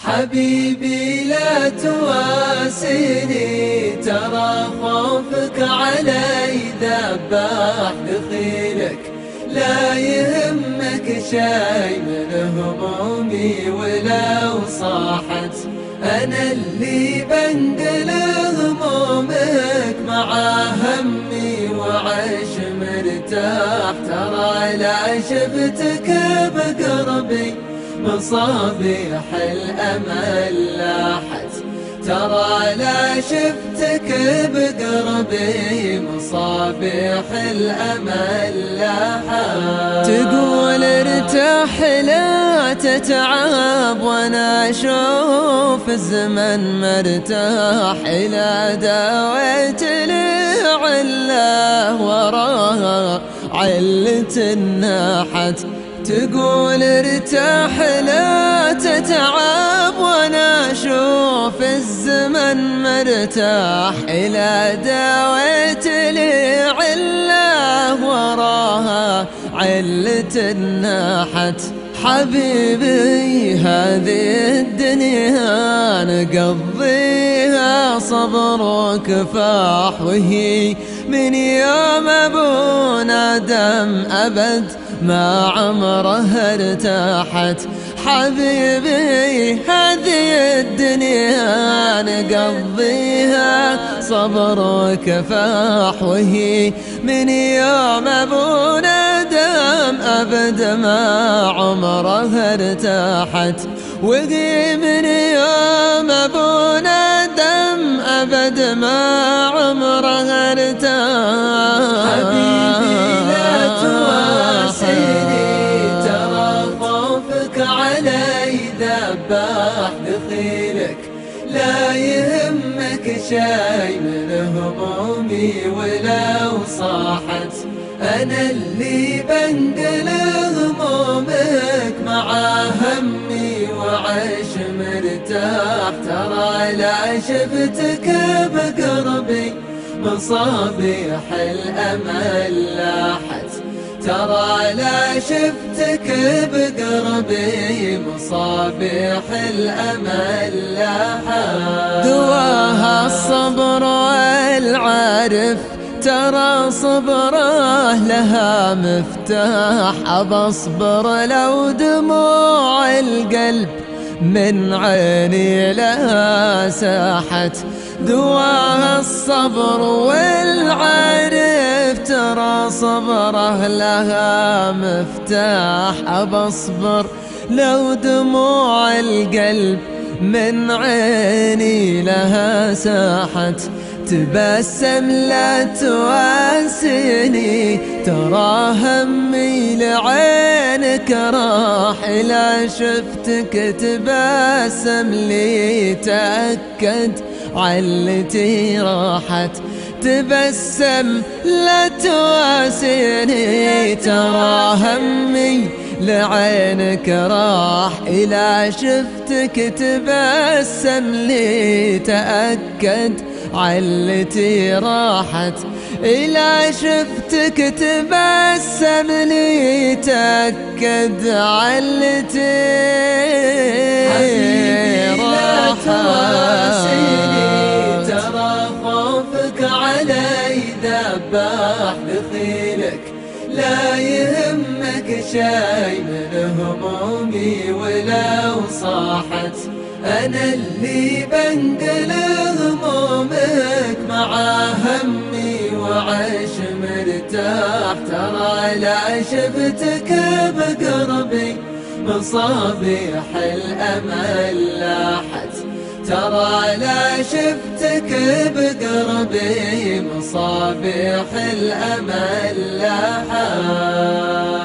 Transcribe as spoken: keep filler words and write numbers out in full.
حبيبي لا تواسيني، ترى خوفك علي ذباح دخيلك، لا يهمك شي من همومي ولو صاحت، أنا اللي بنقل همومك مع همي وعيش مرتاح. ترى لا شفتك بقربي مصابيح الأمل لاحت، ترى لا شفتك بقربي مصابيح الأمل لاحت. تقول ارتاح لا تتعب، وانا اشوف الزمن مرتاح، إلى داويت لعله وراها علة الناحت. تقول ارتاح لا تتعب، وانا اشوف الزمن مرتاح، إلى داويت لي عله وراها علة الناحت. حبيبي هذه الدنيا نقضيها صبر وكفاح، وهي من يوم ابونا دم أبد ما عمرها ارتاحت. حبيبي هذه الدنيا نقضيها صبر وكفاح، وهي من يوم ابونا دم أبد ما عمرها ارتاحت، وهي من يوم ابونا دم أبد ما عمرها ارتاحت. حبيبي لا تواسيني، ترى خوفك علي ذباح دخيلك، لا يهمك شي من همومي ولو صاحت، أنا اللي بنقل همومك مع همي وعيش مرتاح. ترى لا شفتك بقربي مصابيح الأمل لاحت، ترى لا شفتك بقربي مصابيح الأمل لاحت. دواها الصبر والعارف، ترى صبره لها مفتاح، أبصبر لو دموع القلب من عيني لها ساحت. دواها الصبر والعارف، ترى صبره لها مفتاح، أبصبر لو دموع القلب من عيني لها ساحت. تبسم لا تواسيني، ترى همي لعينك راح، إلا شفتك تبسم لي تأكد علتي راحت. تبسم لا تواسيني، ترى همي لعينك راح، إلى شفتك تبسم لي تأكد علتي راحت. إلى شفتك تبسم لي تأكد علتي راحت. ترى خوفك علي ذباح دخيلك، لا يهمك شي من همومي ولو صاحت، أنا اللي بنقل همومك مع همي وعيش مرتاح. ترى لا شفتك بقربي مصابيح الأمل لاحت، ترى لا شفتك بقربي مصابيح الأمل لاحت.